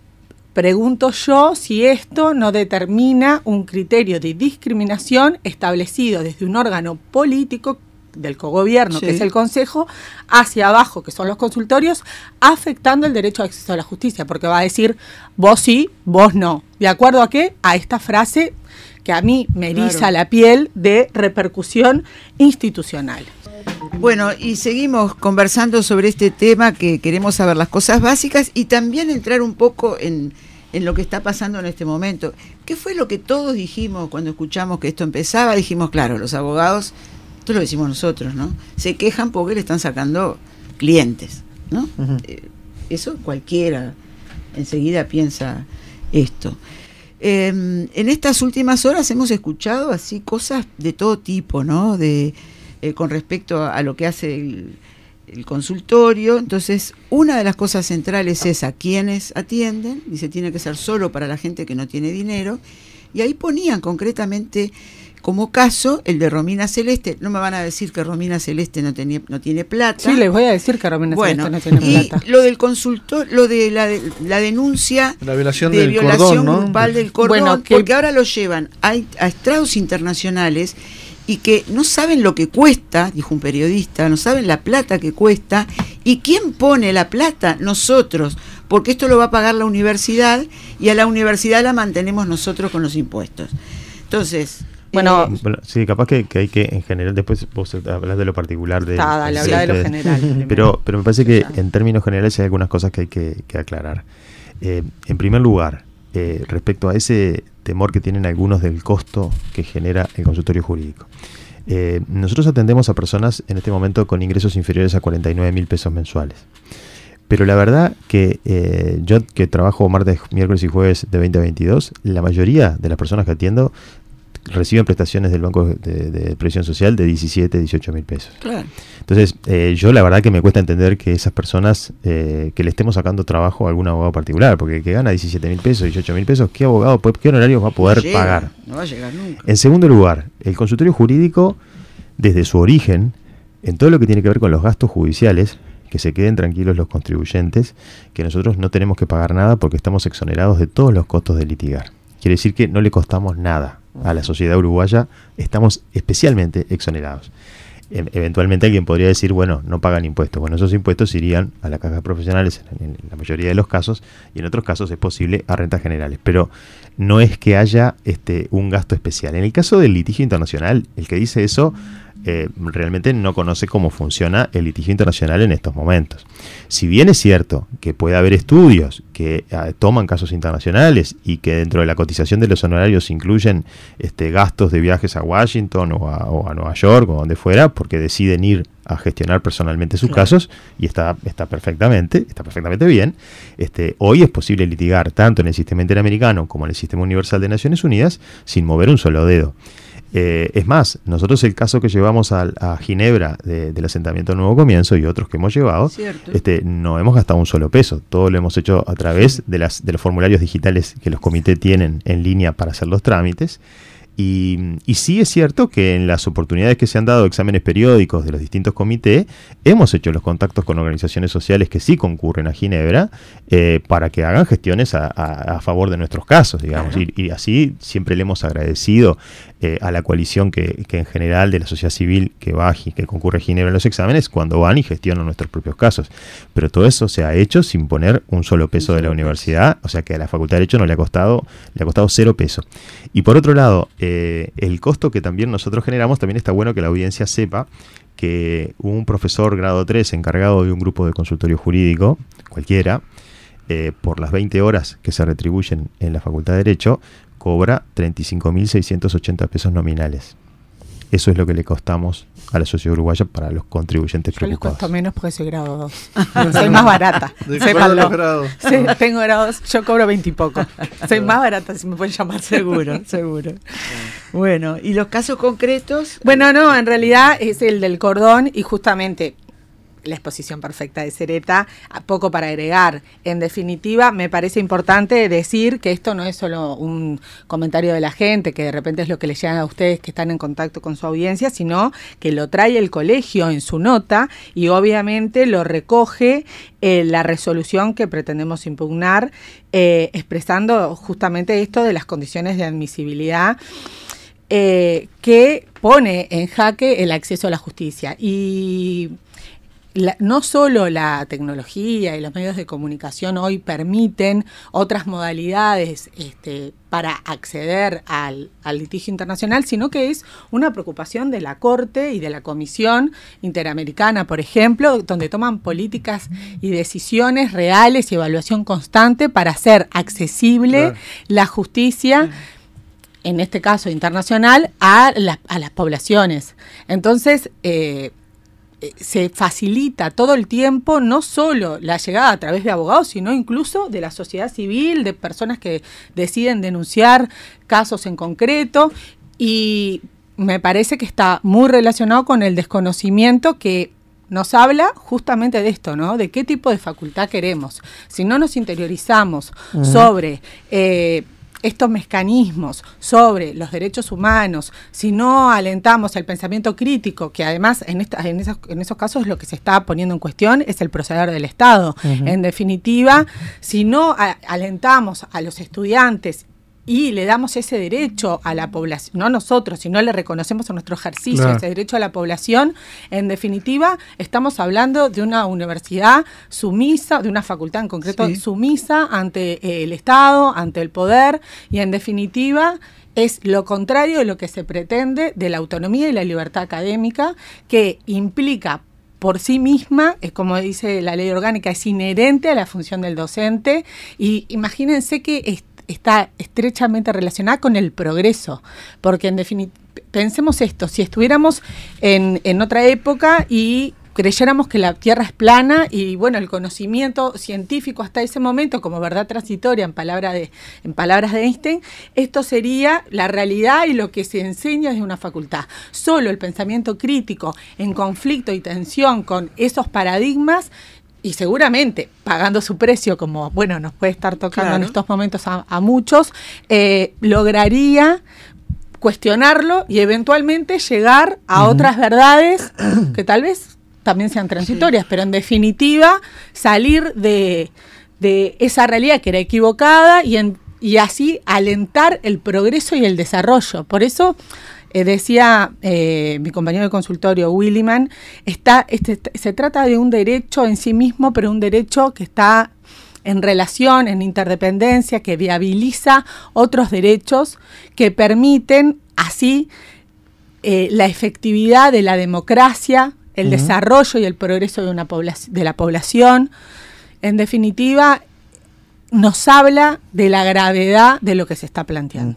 pregunto yo si esto no determina un criterio de discriminación establecido desde un órgano político del cogobierno, sí, que es el Consejo, hacia abajo, que son los consultorios, afectando el derecho de acceso a la justicia, porque va a decir, vos sí, vos no. ¿De acuerdo a qué? A esta frase que a mí me eriza, claro, la piel de repercusión institucional. Bueno, y seguimos conversando sobre este tema, que queremos saber las cosas básicas y también entrar un poco en, en lo que está pasando en este momento. ¿Qué fue lo que todos dijimos cuando escuchamos que esto empezaba? Dijimos, claro, los abogados, esto lo decimos nosotros, ¿no? Se quejan porque le están sacando clientes, ¿no? Uh-huh. Eh, eso cualquiera enseguida piensa esto. Eh, en estas últimas horas hemos escuchado así cosas de todo tipo, ¿no? De Eh, con respecto a lo que hace el, el consultorio. Entonces, una de las cosas centrales es a quienes atienden, dice, tiene que ser solo para la gente que no tiene dinero, y ahí ponían concretamente como caso el de Romina Celeste. No me van a decir que Romina Celeste no, tenía, no tiene plata. Sí, les voy a decir que Romina bueno, Celeste no tiene plata. Y lo del consultor, lo de la, la denuncia la violación de del violación cordón, grupal, ¿no?, del cordón, bueno, que, porque ahora lo llevan a, a estrados internacionales y que no saben lo que cuesta, dijo un periodista, no saben la plata que cuesta. ¿Y quién pone la plata? Nosotros, porque esto lo va a pagar la universidad y a la universidad la mantenemos nosotros con los impuestos. Entonces... Bueno, eh, bueno, sí, capaz que, que hay que, en general, después vos hablas de lo particular. De, está, dale, habla de lo general. Pero, pero me parece que en términos generales hay algunas cosas que hay que, que aclarar. Eh, en primer lugar, eh, respecto a ese temor que tienen algunos del costo que genera el consultorio jurídico. Eh, nosotros atendemos a personas en este momento con ingresos inferiores a cuarenta y nueve mil pesos mensuales. Pero la verdad que eh, yo que trabajo martes, miércoles y jueves de veinte a veintidós, la mayoría de las personas que atiendo reciben prestaciones del Banco de, de Previsión Social de diecisiete, dieciocho mil pesos. Claro. Entonces, eh, yo la verdad que me cuesta entender que esas personas, eh, que le estemos sacando trabajo a algún abogado particular, porque el que gana diecisiete mil pesos, dieciocho mil pesos, ¿qué abogado, qué honorario va a poder No llega, pagar? No va a llegar nunca. En segundo lugar, el consultorio jurídico, desde su origen, en todo lo que tiene que ver con los gastos judiciales, que se queden tranquilos los contribuyentes, que nosotros no tenemos que pagar nada porque estamos exonerados de todos los costos de litigar. Quiere decir que no le costamos nada a la sociedad uruguaya, estamos especialmente exonerados. E- eventualmente alguien podría decir, bueno, no pagan impuestos. Bueno, esos impuestos irían a las cajas profesionales en, en la mayoría de los casos, y en otros casos es posible a rentas generales. Pero no es que haya este, un gasto especial. En el caso del litigio internacional, el que dice eso eh, realmente no conoce cómo funciona el litigio internacional en estos momentos. Si bien es cierto que puede haber estudios que eh, toman casos internacionales y que dentro de la cotización de los honorarios incluyen este, gastos de viajes a Washington o a, o a Nueva York o donde fuera, porque deciden ir a gestionar personalmente sus Claro. casos, y está, está perfectamente, está perfectamente bien. Este, hoy es posible litigar tanto en el sistema interamericano como en el sistema universal de Naciones Unidas sin mover un solo dedo. Eh, es más, nosotros el caso que llevamos a, a Ginebra de, del asentamiento Nuevo Comienzo y otros que hemos llevado, Cierto. este, no hemos gastado un solo peso. Todo lo hemos hecho a través de, las, de los formularios digitales que los comités tienen en línea para hacer los trámites. Y, y sí es cierto que en las oportunidades que se han dado exámenes periódicos de los distintos comités, hemos hecho los contactos con organizaciones sociales que sí concurren a Ginebra eh, para que hagan gestiones a, a, a favor de nuestros casos, digamos. Claro. Y, y así siempre le hemos agradecido eh, a la coalición que, que en general de la sociedad civil que va y que concurre a Ginebra en los exámenes, cuando van y gestionan nuestros propios casos. Pero todo eso se ha hecho sin poner un solo peso de la universidad, o sea que a la Facultad de Derecho no le ha costado, le ha costado cero peso. Y por otro lado, Eh, el costo que también nosotros generamos, también está bueno que la audiencia sepa que un profesor grado tres encargado de un grupo de consultorio jurídico, cualquiera, eh, por las veinte horas que se retribuyen en la Facultad de Derecho, cobra treinta y cinco mil seiscientos ochenta pesos nominales. Eso es lo que le costamos a la sociedad uruguaya para los contribuyentes Yo les preocupados. cuento menos porque soy grado dos. Soy más barata. ¿De Sépanlo. cuál grado? Sí, tengo grado dos, yo cobro veinte y poco. Soy más barata, si me pueden llamar. Seguro, seguro. Bueno, ¿y los casos concretos? Bueno, no, en realidad es el del cordón y justamente la exposición perfecta de Sereta, poco para agregar. En definitiva, me parece importante decir que esto no es solo un comentario de la gente, que de repente es lo que les llegan a ustedes que están en contacto con su audiencia, sino que lo trae el colegio en su nota y obviamente lo recoge eh, la resolución que pretendemos impugnar, eh, expresando justamente esto de las condiciones de admisibilidad eh, que pone en jaque el acceso a la justicia. Y La, no solo la tecnología y los medios de comunicación hoy permiten otras modalidades este, para acceder al, al litigio internacional, sino que es una preocupación de la Corte y de la Comisión Interamericana, por ejemplo, donde toman políticas y decisiones reales y evaluación constante para hacer accesible claro. la justicia, en este caso internacional, a, la, a las poblaciones. Entonces, eh, se facilita todo el tiempo no solo la llegada a través de abogados, sino incluso de la sociedad civil, de personas que deciden denunciar casos en concreto, y me parece que está muy relacionado con el desconocimiento que nos habla justamente de esto, ¿no? De qué tipo de facultad queremos. Si no nos interiorizamos uh-huh. sobre eh, estos mecanismos sobre los derechos humanos, si no alentamos el pensamiento crítico, que además en, esta, en, esos, en esos casos lo que se está poniendo en cuestión es el proceder del Estado. Uh-huh. En definitiva, si no a, alentamos a los estudiantes y le damos ese derecho a la población, no nosotros, sino le reconocemos a nuestro ejercicio claro. ese derecho a la población, en definitiva estamos hablando de una universidad sumisa, de una facultad en concreto sí. sumisa ante eh, el Estado, ante el poder, y en definitiva es lo contrario de lo que se pretende de la autonomía y la libertad académica, que implica por sí misma, es como dice la ley orgánica, es inherente a la función del docente, y imagínense que es está estrechamente relacionada con el progreso, porque en definitiva, pensemos esto, si estuviéramos en, en otra época y creyéramos que la Tierra es plana y bueno, el conocimiento científico hasta ese momento como verdad transitoria en, palabra de, en palabras de Einstein, esto sería la realidad y lo que se enseña desde una facultad. Solo el pensamiento crítico en conflicto y tensión con esos paradigmas y seguramente pagando su precio, como bueno nos puede estar tocando claro. en estos momentos a, a muchos, eh, lograría cuestionarlo y eventualmente llegar a uh-huh. otras verdades que tal vez también sean transitorias, sí. pero en definitiva salir de, de esa realidad que era equivocada y, en, y así alentar el progreso y el desarrollo. Por eso eh, decía eh, mi compañero de consultorio, Williman, está, este, se trata de un derecho en sí mismo, pero un derecho que está en relación, en interdependencia, que viabiliza otros derechos que permiten así eh, la efectividad de la democracia, el uh-huh. desarrollo y el progreso de, una poblac- de la población. En definitiva, nos habla de la gravedad de lo que se está planteando.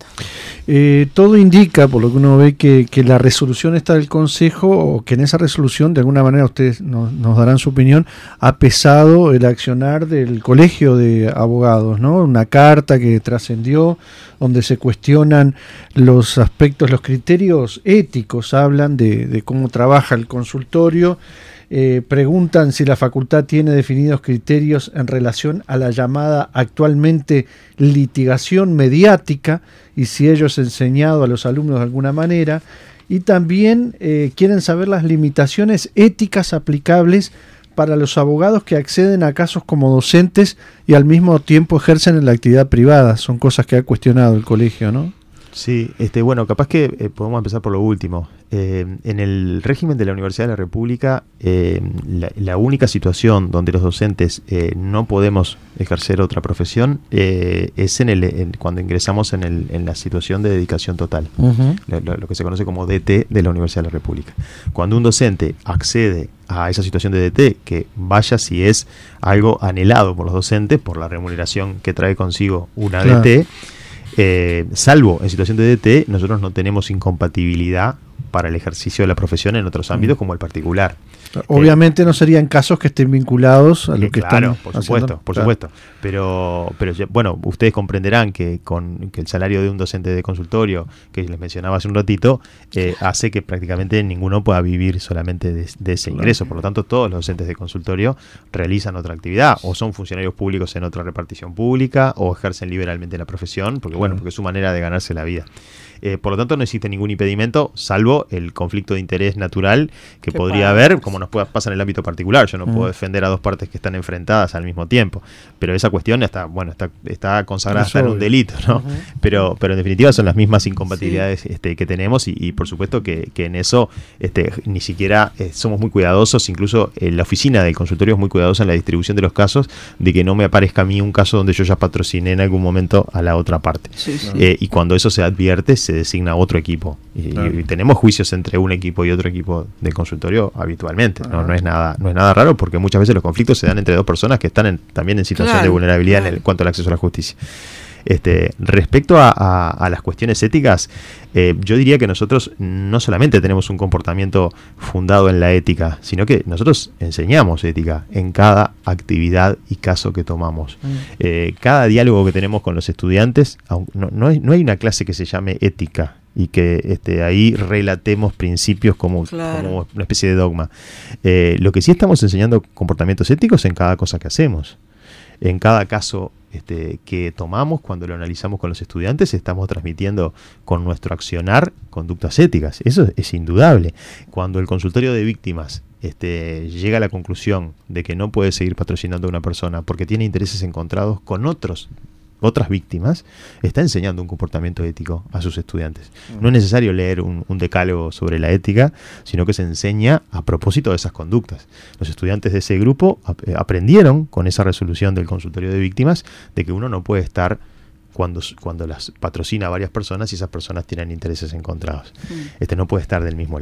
Eh, todo indica, por lo que uno ve, que, que la resolución está del Consejo, o que en esa resolución, de alguna manera, ustedes nos, nos darán su opinión, ha pesado el accionar del Colegio de Abogados, ¿no? Una carta que trascendió, donde se cuestionan los aspectos, los criterios éticos, hablan de, de cómo trabaja el consultorio. Eh, preguntan si la facultad tiene definidos criterios en relación a la llamada actualmente litigación mediática y si ello es enseñado a los alumnos de alguna manera, y también eh, quieren saber las limitaciones éticas aplicables para los abogados que acceden a casos como docentes y al mismo tiempo ejercen en la actividad privada. Son cosas que ha cuestionado el colegio, ¿no? Sí, este, bueno, capaz que eh, podemos empezar por lo último. Eh, en el régimen de la Universidad de la República, eh, la, la única situación donde los docentes eh, no podemos ejercer otra profesión eh, es en el en, cuando ingresamos en, el, en la situación de dedicación total, uh-huh. lo, lo que se conoce como D T de la Universidad de la República. Cuando un docente accede a esa situación de D T, que vaya si es algo anhelado por los docentes, por la remuneración que trae consigo una claro. D T, Eh, salvo en situación de D T, nosotros no tenemos incompatibilidad para el ejercicio de la profesión en otros ámbitos como el particular. Obviamente eh, no serían casos que estén vinculados a lo eh, que claro, están por supuesto, haciendo. por claro. supuesto. Pero, pero bueno, ustedes comprenderán que con que el salario de un docente de consultorio, que les mencionaba hace un ratito, eh, hace que prácticamente ninguno pueda vivir solamente de, de ese ingreso. Por lo tanto, todos los docentes de consultorio realizan otra actividad, o son funcionarios públicos en otra repartición pública, o ejercen liberalmente la profesión, porque bueno, porque es su manera de ganarse la vida. Eh, por lo tanto, no existe ningún impedimento, salvo el conflicto de interés natural que podría haber, como nos pueda, pasa en el ámbito particular. Yo no mm. puedo defender a dos partes que están enfrentadas al mismo tiempo, pero esa cuestión está, bueno, está, está consagrada hasta en un delito, ¿no? Uh-huh. Pero, pero en definitiva son las mismas incompatibilidades sí. este, que tenemos y, y por supuesto que, que en eso este, ni siquiera eh, somos muy cuidadosos, incluso en la oficina del consultorio es muy cuidadosa en la distribución de los casos, de que no me aparezca a mí un caso donde yo ya patrociné en algún momento a la otra parte. Sí, sí. Eh, y cuando eso se advierte, se designa otro equipo y, claro. y tenemos juicios entre un equipo y otro equipo del consultorio habitualmente. No, no es nada, no es nada raro, porque muchas veces los conflictos se dan entre dos personas que están en, también en situación claro, de vulnerabilidad claro. en el, cuanto al acceso a la justicia. Este, respecto a, a, a las cuestiones éticas, eh, yo diría que nosotros no solamente tenemos un comportamiento fundado en la ética, sino que nosotros enseñamos ética en cada actividad y caso que tomamos. Mm. Eh, cada diálogo que tenemos con los estudiantes, no, no, hay, no hay una clase que se llame ética y que este, ahí relatemos principios como, claro. como una especie de dogma. Eh, lo que sí estamos enseñando comportamientos éticos en cada cosa que hacemos. En cada caso este, que tomamos, cuando lo analizamos con los estudiantes, estamos transmitiendo con nuestro accionar conductas éticas. Eso es indudable. Cuando el consultorio de víctimas este, llega a la conclusión de que no puede seguir patrocinando a una persona porque tiene intereses encontrados con otros otras víctimas, está enseñando un comportamiento ético a sus estudiantes. No es necesario leer un, un decálogo sobre la ética, sino que se enseña a propósito de esas conductas. Los estudiantes de ese grupo ap- aprendieron con esa resolución del consultorio de víctimas de que uno no puede estar cuando, cuando las patrocina a varias personas y esas personas tienen intereses encontrados. Mm. Este no puede estar del mismo lado.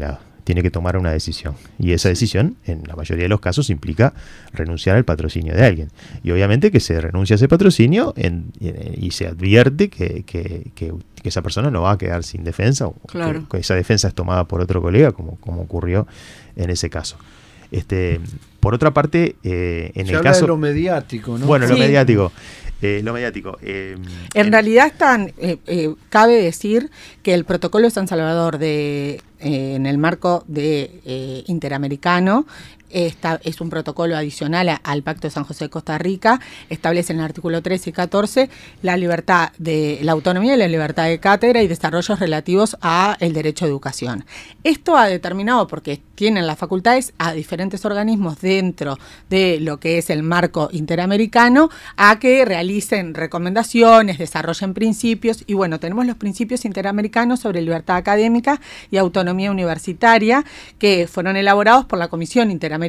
tiene que tomar una decisión. Y esa decisión, en la mayoría de los casos, implica renunciar al patrocinio de alguien. Y obviamente que se renuncia a ese patrocinio en, y, y se advierte que, que, que, que esa persona no va a quedar sin defensa, o claro. que, que esa defensa es tomada por otro colega, como, como ocurrió en ese caso. Este, por otra parte, eh, en se el habla caso de lo mediático, ¿no? Bueno, Sí. lo mediático. Eh, lo mediático. Eh, En en- realidad están, eh, eh, cabe decir que el protocolo de San Salvador de, eh, en el marco de eh, interamericano esta, es un protocolo adicional a, al Pacto de San José de Costa Rica, establece en el artículo trece y catorce la libertad de la autonomía y la libertad de cátedra y desarrollos relativos a el derecho a educación. Esto ha determinado, porque tienen las facultades a diferentes organismos dentro de lo que es el marco interamericano, a que realicen recomendaciones, desarrollen principios, y bueno, tenemos los principios interamericanos sobre libertad académica y autonomía universitaria, que fueron elaborados por la Comisión Interamericana,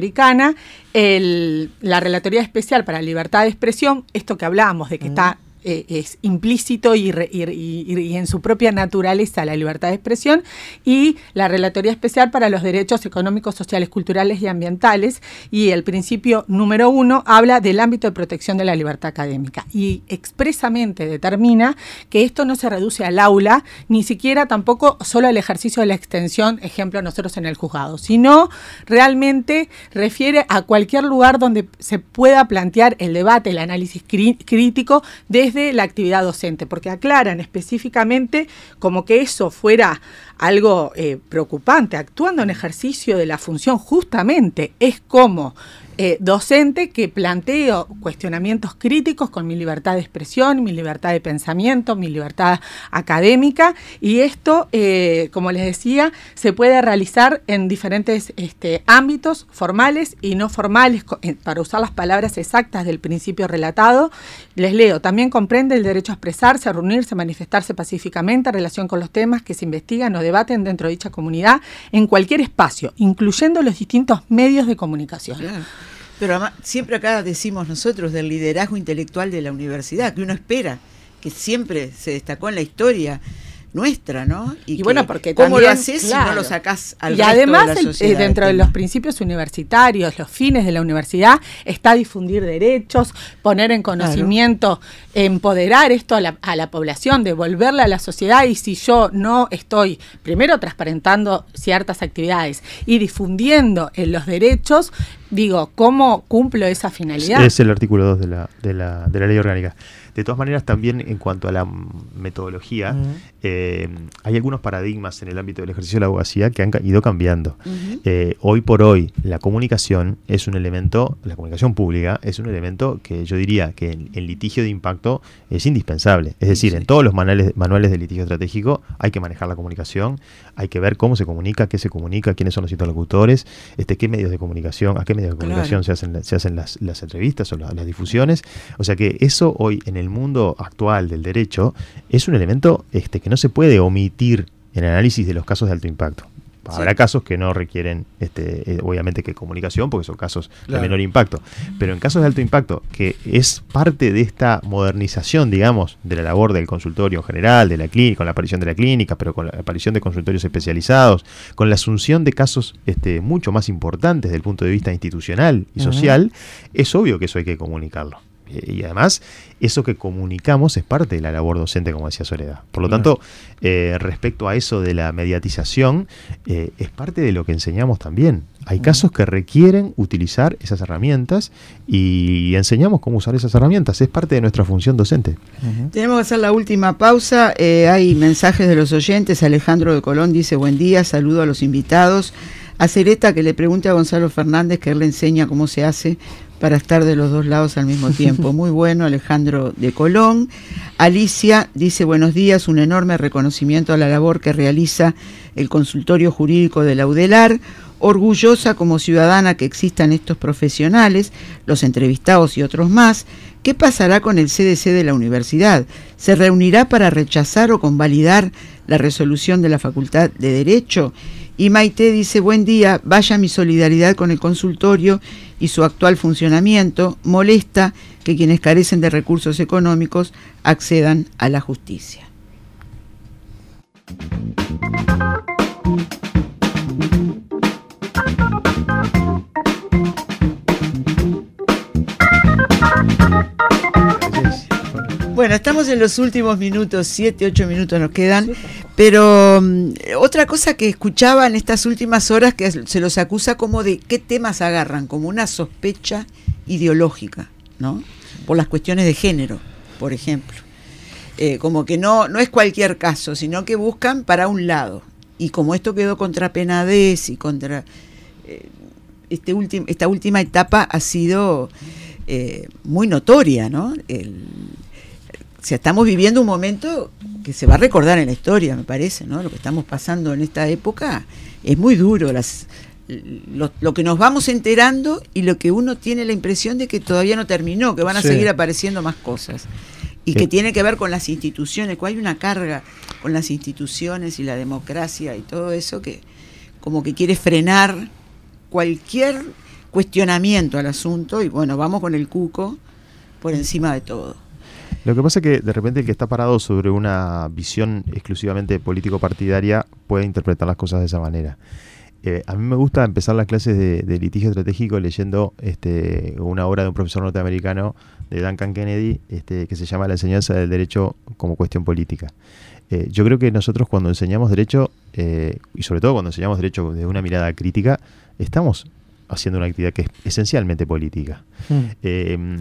el, la Relatoría Especial para Libertad de Expresión, esto que hablábamos de que mm. está Eh, es implícito y, re, y, y, y en su propia naturaleza la libertad de expresión, y la Relatoría Especial para los Derechos Económicos, Sociales, Culturales y Ambientales, y el principio número uno habla del ámbito de protección de la libertad académica y expresamente determina que esto no se reduce al aula, ni siquiera tampoco solo al ejercicio de la extensión, ejemplo nosotros en el juzgado, sino realmente refiere a cualquier lugar donde se pueda plantear el debate, el análisis crí- crítico desde de la actividad docente, porque aclaran específicamente como que eso fuera algo eh, preocupante, actuando en ejercicio de la función justamente, es como eh, docente que planteo cuestionamientos críticos con mi libertad de expresión, mi libertad de pensamiento, mi libertad académica, y esto, eh, como les decía, se puede realizar en diferentes este, ámbitos formales y no formales, para usar las palabras exactas del principio relatado. Les leo: también comprende el derecho a expresarse, a reunirse, a manifestarse pacíficamente en relación con los temas que se investigan o debaten dentro de dicha comunidad en cualquier espacio, incluyendo los distintos medios de comunicación. Claro. Pero además, siempre acá decimos nosotros del liderazgo intelectual de la universidad, que uno espera, que siempre se destacó en la historia nuestra, ¿no? Y, y bueno, porque ¿cómo también, lo haces claro, si no lo sacás al y resto además de la el, sociedad? eh, dentro de los principios universitarios, los fines de la universidad, está difundir derechos, poner en conocimiento, claro, empoderar esto a la, a la población, devolverla a la sociedad. Y si yo no estoy, primero, transparentando ciertas actividades y difundiendo en los derechos, digo, ¿cómo cumplo esa finalidad? Es el artículo dos de la, de la, de la ley orgánica. De todas maneras, también en cuanto a la metodología, uh-huh. eh, hay algunos paradigmas en el ámbito del ejercicio de la abogacía que han ido cambiando. Uh-huh. Eh, hoy por hoy, la comunicación es un elemento, la comunicación pública es un elemento que yo diría que en, en litigio de impacto es indispensable. Es decir, sí. en todos los manuales, manuales de litigio estratégico hay que manejar la comunicación, hay que ver cómo se comunica, qué se comunica, quiénes son los interlocutores, este, qué medios de comunicación, a qué medios de comunicación claro. se hacen, se hacen las, las entrevistas o la, las difusiones. O sea que eso hoy en el mundo actual del derecho es un elemento este, que no se puede omitir en el análisis de los casos de alto impacto. Habrá sí. casos que no requieren, este, eh, obviamente, que comunicación, porque son casos claro. de menor impacto. Pero en casos de alto impacto, que es parte de esta modernización, digamos, de la labor del consultorio en general, de la clínica, con la aparición de la clínica, pero con la aparición de consultorios especializados, con la asunción de casos este, mucho más importantes desde el punto de vista institucional y uh-huh. social, es obvio que eso hay que comunicarlo. Y además, eso que comunicamos es parte de la labor docente, como decía Soledad. Por lo tanto, eh, respecto a eso de la mediatización, eh, es parte de lo que enseñamos también. Hay casos que requieren utilizar esas herramientas y enseñamos cómo usar esas herramientas. Es parte de nuestra función docente. Uh-huh. Tenemos que hacer la última pausa. Eh, hay mensajes de los oyentes. Alejandro de Colón dice: buen día, saludo a los invitados. A Cereta, que le pregunte a Gonzalo Fernández, que él le enseña cómo se hace para estar de los dos lados al mismo tiempo. Muy bueno, Alejandro de Colón. Alicia dice: buenos días, un enorme reconocimiento a la labor que realiza el consultorio jurídico de la UDELAR. Orgullosa como ciudadana que existan estos profesionales, los entrevistados y otros más. ¿Qué pasará con el C D C de la universidad? ¿Se reunirá para rechazar o convalidar la resolución de la Facultad de Derecho? Y Maite dice: buen día, vaya mi solidaridad con el consultorio y su actual funcionamiento. Molesta que quienes carecen de recursos económicos accedan a la justicia. Bueno, estamos en los últimos minutos, siete, ocho minutos nos quedan, pero um, otra cosa que escuchaba en estas últimas horas que se los acusa como de qué temas agarran, como una sospecha ideológica, ¿no? Por las cuestiones de género, por ejemplo. Eh, como que no, no es cualquier caso, sino que buscan para un lado. Y como esto quedó contra Penades y contra... Eh, este ultim, esta última etapa ha sido eh, muy notoria, ¿no? El, o sea, estamos viviendo un momento que se va a recordar en la historia, me parece, ¿no? Lo que estamos pasando en esta época es muy duro, las, lo, lo que nos vamos enterando y lo que uno tiene la impresión de que todavía no terminó, que van a sí. seguir apareciendo más cosas. Y que tiene que ver con las instituciones, que hay una carga con las instituciones y la democracia y todo eso que como que quiere frenar cualquier cuestionamiento al asunto y bueno, vamos con el cuco por encima de todo. Lo que pasa es que de repente el que está parado sobre una visión exclusivamente político-partidaria puede interpretar las cosas de esa manera. Eh, a mí me gusta empezar las clases de, de litigio estratégico leyendo este, una obra de un profesor norteamericano de Duncan Kennedy este, que se llama La enseñanza del derecho como cuestión política. Eh, yo creo que nosotros cuando enseñamos derecho, eh, y sobre todo cuando enseñamos derecho desde una mirada crítica, estamos haciendo una actividad que es esencialmente política. Mm. Eh,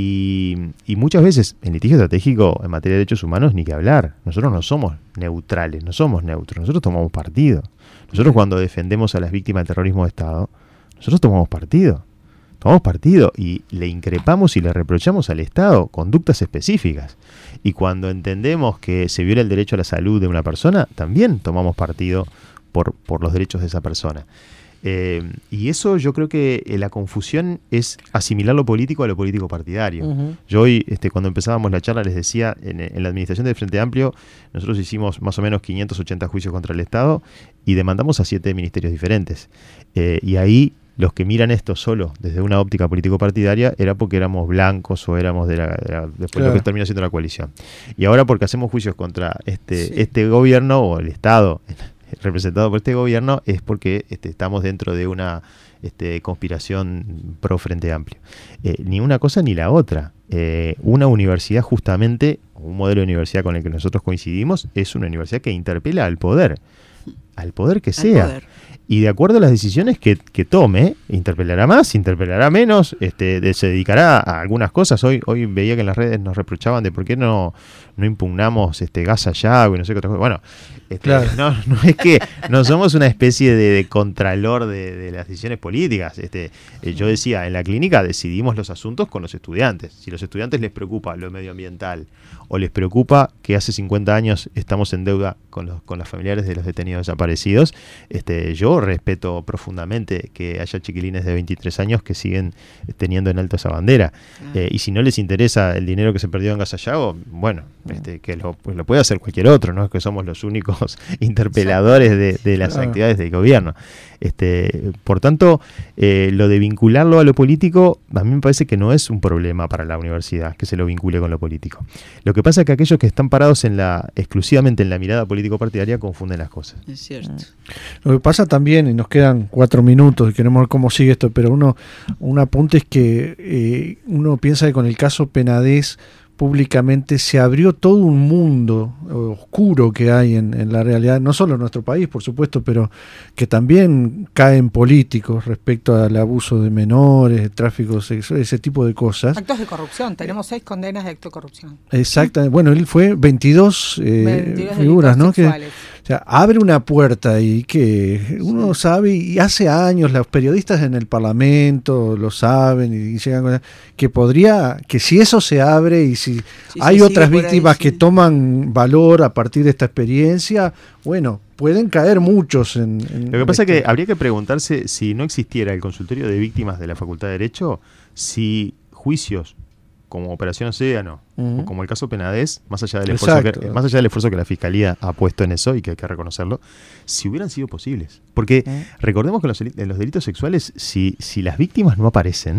y, y muchas veces en litigio estratégico, en materia de derechos humanos, ni que hablar. Nosotros no somos neutrales, no somos neutros, nosotros tomamos partido. Nosotros cuando defendemos a las víctimas del terrorismo de Estado, nosotros tomamos partido. Tomamos partido y le increpamos y le reprochamos al Estado conductas específicas. Y cuando entendemos que se viola el derecho a la salud de una persona, también tomamos partido por, por los derechos de esa persona. Eh, y eso yo creo que eh, la confusión es asimilar lo político a lo político partidario. Uh-huh. Yo hoy, este, cuando empezábamos la charla, les decía, en, en la administración del Frente Amplio, nosotros hicimos más o menos quinientos ochenta juicios contra el Estado y demandamos a siete ministerios diferentes. Eh, y ahí los que miran esto solo desde una óptica político-partidaria era porque éramos blancos o éramos de la, de la después claro. lo que terminó siendo la coalición. Y ahora porque hacemos juicios contra este, sí. este gobierno o el Estado representado por este gobierno es porque este, estamos dentro de una este, conspiración pro Frente Amplio. Eh, ni una cosa ni la otra. Eh, una universidad justamente, un modelo de universidad con el que nosotros coincidimos, es una universidad que interpela al poder, al poder que sea. Al poder. Y de acuerdo a las decisiones que, que tome, interpelará más, interpelará menos, este, de, se dedicará a algunas cosas. Hoy hoy veía que en las redes nos reprochaban de por qué no, no impugnamos este gas allá y no sé qué otra cosa. Bueno, este, claro. no, no es que no somos una especie de, de contralor de, de las decisiones políticas. Este, eh, yo decía, en la clínica decidimos los asuntos con los estudiantes. Si a los estudiantes les preocupa lo medioambiental o les preocupa que hace cincuenta años estamos en deuda con los con los familiares de los detenidos desaparecidos, este, yo respeto profundamente que haya chiquilines de veintitrés años que siguen teniendo en alto esa bandera. Ah. Eh, y si no les interesa el dinero que se perdió en Gasallago, bueno, este, que lo, pues lo puede hacer cualquier otro, no es que somos los únicos interpeladores de, de las claro. actividades del gobierno. Este, por tanto, eh, lo de vincularlo a lo político, a mí me parece que no es un problema para la universidad, que se lo vincule con lo político. Lo que pasa es que aquellos que están parados en la exclusivamente en la mirada político-partidaria confunden las cosas. Es cierto. Lo que pasa también, y nos quedan cuatro minutos y queremos ver cómo sigue esto, pero uno un apunte es que eh, uno piensa que con el caso Penades públicamente se abrió todo un mundo oscuro que hay en, en la realidad, no solo en nuestro país, por supuesto, pero que también caen políticos respecto al abuso de menores, tráfico sexual, ese tipo de cosas. Actos de corrupción, tenemos seis condenas de acto de corrupción. Exactamente, bueno, él fue veintidós, eh, veintidós figuras, ¿no? Que, o sea, abre una puerta ahí que uno sí. sabe, y hace años los periodistas en el Parlamento lo saben y llegan con que podría, que si eso se abre y si sí, hay otras víctimas ahí, que sí. toman valor a partir de esta experiencia, bueno, pueden caer muchos en... en Lo que pasa es que habría que preguntarse si no existiera el consultorio de víctimas de la Facultad de Derecho, si juicios como Operación Océano, uh-huh. o como el caso Penades, más allá del esfuerzo que, más allá del esfuerzo que la Fiscalía ha puesto en eso, y que hay que reconocerlo, si hubieran sido posibles. Porque uh-huh. recordemos que en los, en los delitos sexuales, si, si las víctimas no aparecen,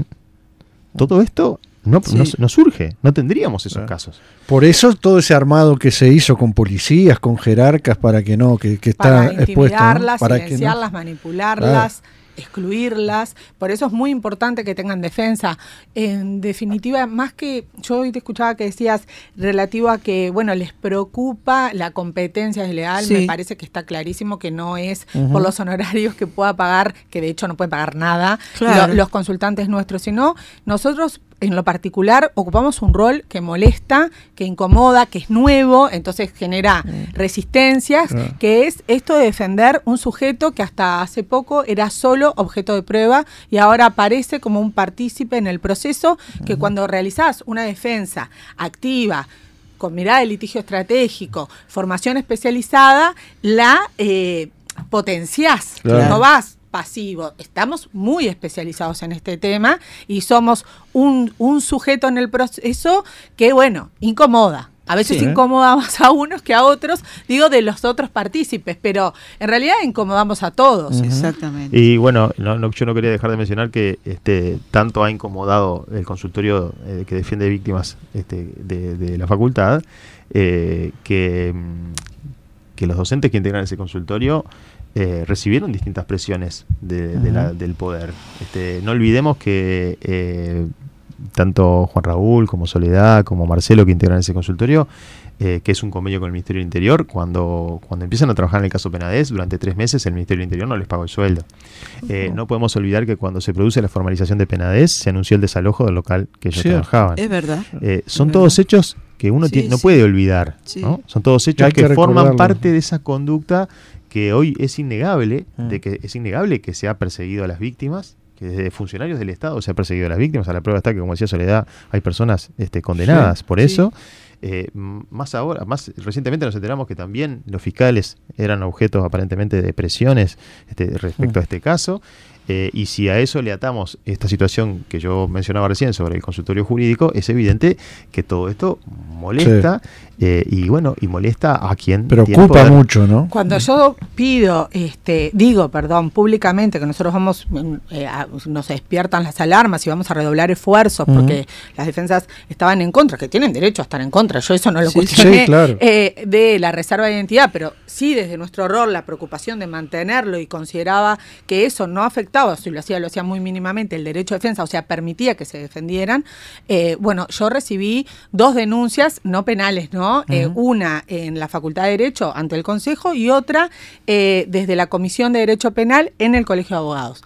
todo esto no, sí. no, no surge, no tendríamos esos claro. casos. Por eso todo ese armado que se hizo con policías, con jerarcas, para que no, que, que está para expuesto, intimidarlas, ¿no? Para silenciarlas, que no. manipularlas. Claro. excluirlas. Por eso es muy importante que tengan defensa. En definitiva, más que yo hoy te escuchaba que decías relativo a que, bueno, les preocupa la competencia desleal, sí. Me parece que está clarísimo que no es uh-huh. por los honorarios que pueda pagar, que de hecho no pueden pagar nada, claro. lo, los consultantes nuestros, sino nosotros en lo particular ocupamos un rol que molesta, que incomoda, que es nuevo, entonces genera resistencias, claro. que es esto de defender un sujeto que hasta hace poco era solo objeto de prueba y ahora aparece como un partícipe en el proceso, que uh-huh. cuando realizás una defensa activa, con mirada de litigio estratégico, formación especializada, la eh, potenciás, claro. no vas pasivo. Estamos muy especializados en este tema y somos un, un sujeto en el proceso que, bueno, incomoda. A veces sí, ¿eh? incomodamos a unos que a otros, digo, de los otros partícipes, pero en realidad incomodamos a todos. Uh-huh. Exactamente. Y bueno, no, no, yo no quería dejar de mencionar que este tanto ha incomodado el consultorio eh, que defiende víctimas este, de, de la facultad, eh, que, que los docentes que integran ese consultorio Eh, recibieron distintas presiones de, de la, del poder. Este, no olvidemos que eh, tanto Juan Raúl como Soledad como Marcelo, que integran ese consultorio, eh, que es un convenio con el Ministerio del Interior, cuando, cuando empiezan a trabajar en el caso Penades, durante tres meses el Ministerio del Interior no les pagó el sueldo. Eh, no podemos olvidar que cuando se produce la formalización de Penades se anunció el desalojo del local que ellos sí, trabajaban. Es verdad. Eh, son es todos verdad. hechos que uno sí, tiene, no sí. puede olvidar. Sí. ¿no? Son todos hechos que, que forman parte de esa conducta que hoy es innegable, mm. de que es innegable que se ha perseguido a las víctimas, que desde funcionarios del Estado se ha perseguido a las víctimas. A la prueba está que, como decía Soledad, hay personas este, condenadas sí, por sí. eso. Eh, más ahora, más recientemente nos enteramos que también los fiscales eran objetos aparentemente de presiones este, respecto mm. a este caso. Eh, y si a eso le atamos esta situación que yo mencionaba recién sobre el consultorio jurídico, es evidente que todo esto molesta sí. eh, y bueno, y molesta a quien preocupa mucho, ¿no? Cuando yo pido, este, digo, perdón, públicamente que nosotros vamos, eh, a, nos despiertan las alarmas y vamos a redoblar esfuerzos uh-huh. porque las defensas estaban en contra, que tienen derecho a estar en contra, yo eso no lo sí, cuestioné, sí, claro. eh, de la reserva de identidad, pero sí desde nuestro rol la preocupación de mantenerlo y consideraba que eso no afectaba, si lo hacía, lo hacía muy mínimamente el derecho de defensa, o sea, permitía que se defendieran. Eh, bueno, yo recibí dos denuncias no penales, ¿no? Uh-huh. Eh, una en la Facultad de Derecho ante el Consejo y otra eh, desde la Comisión de Derecho Penal en el Colegio de Abogados.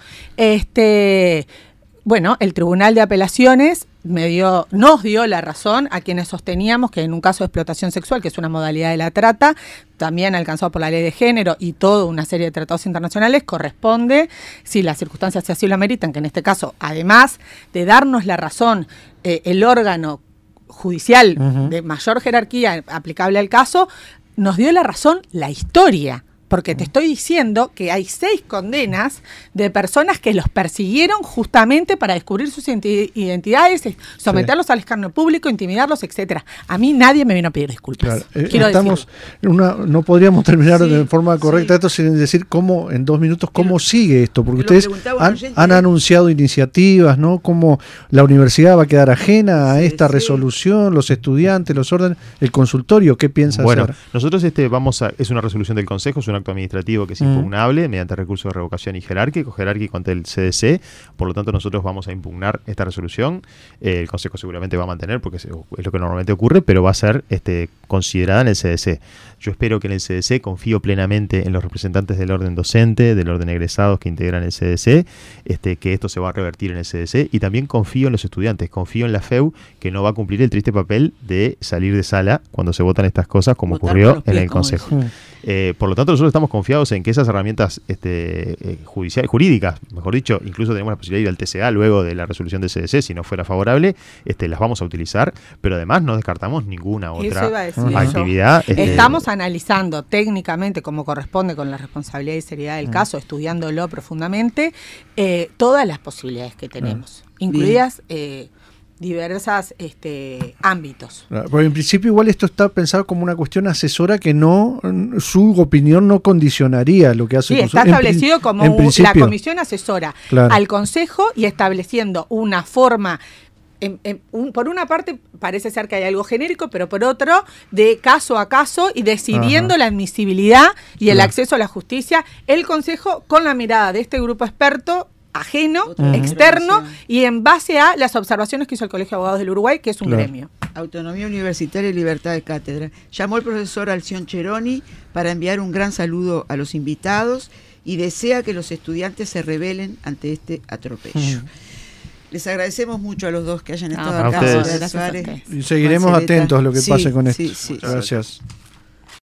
Este, bueno, el Tribunal de Apelaciones me dio, nos dio la razón a quienes sosteníamos que en un caso de explotación sexual, que es una modalidad de la trata, también alcanzado por la ley de género y toda una serie de tratados internacionales, corresponde, si las circunstancias así lo ameritan, que en este caso, además de darnos la razón, eh, el órgano judicial uh-huh. de mayor jerarquía aplicable al caso, nos dio la razón la historia. Porque te estoy diciendo que hay seis condenas de personas que los persiguieron justamente para descubrir sus identidades, someterlos sí. al escarnio público, intimidarlos, etcétera. A mí nadie me vino a pedir disculpas. Claro. Eh, estamos una, no podríamos terminar sí, de forma correcta sí. esto sin decir cómo, en dos minutos, cómo Pero, sigue esto, porque ustedes han, han anunciado iniciativas, ¿no? Cómo la universidad va a quedar ajena a sí, esta sí. resolución, los estudiantes, los órdenes, el consultorio, ¿qué piensa bueno, hacer? Bueno, nosotros este vamos a, es una resolución del Consejo, es una acto administrativo que es impugnable mm. mediante recurso de revocación y jerárquico, jerárquico ante el C D C, por lo tanto nosotros vamos a impugnar esta resolución, eh, el Consejo seguramente va a mantener porque es, es lo que normalmente ocurre, pero va a ser este, considerada en el C D C. Yo espero que en el C D C, confío plenamente en los representantes del orden docente, del orden egresados que integran el C D C, este, que esto se va a revertir en el C D C, y también confío en los estudiantes, confío en la F E U que no va a cumplir el triste papel de salir de sala cuando se votan estas cosas como Votar ocurrió en el Consejo. Eh, por lo tanto, nosotros estamos confiados en que esas herramientas este, eh, judiciales, jurídicas, mejor dicho, incluso tenemos la posibilidad de ir al T C A luego de la resolución del C D C, si no fuera favorable, este, las vamos a utilizar, pero además no descartamos ninguna otra actividad. Este, Estamos analizando técnicamente, como corresponde con la responsabilidad y seriedad del uh-huh. caso, estudiándolo profundamente, eh, todas las posibilidades que tenemos, uh-huh. incluidas eh, diversas este, ámbitos. Porque en principio igual esto está pensado como una cuestión asesora que no, su opinión no condicionaría lo que hace. Sí, está establecido en, como en un, la comisión asesora claro. al Consejo y estableciendo una forma en, en un, por una parte parece ser que hay algo genérico, pero por otro, de caso a caso y decidiendo Ajá. la admisibilidad y el Ajá. acceso a la justicia, el Consejo con la mirada de este grupo experto, ajeno, Otra externo, y en base a las observaciones que hizo el Colegio de Abogados del Uruguay, que es un claro. gremio. Autonomía universitaria y libertad de cátedra. Llamó el profesor Alción Cheroni para enviar un gran saludo a los invitados y desea que los estudiantes se rebelen ante este atropello. Mm. Les agradecemos mucho a los dos que hayan estado ah, acá. Gracias a ustedes. Y seguiremos atentos a lo que sí, pase con esto. Sí, sí, Muchas gracias.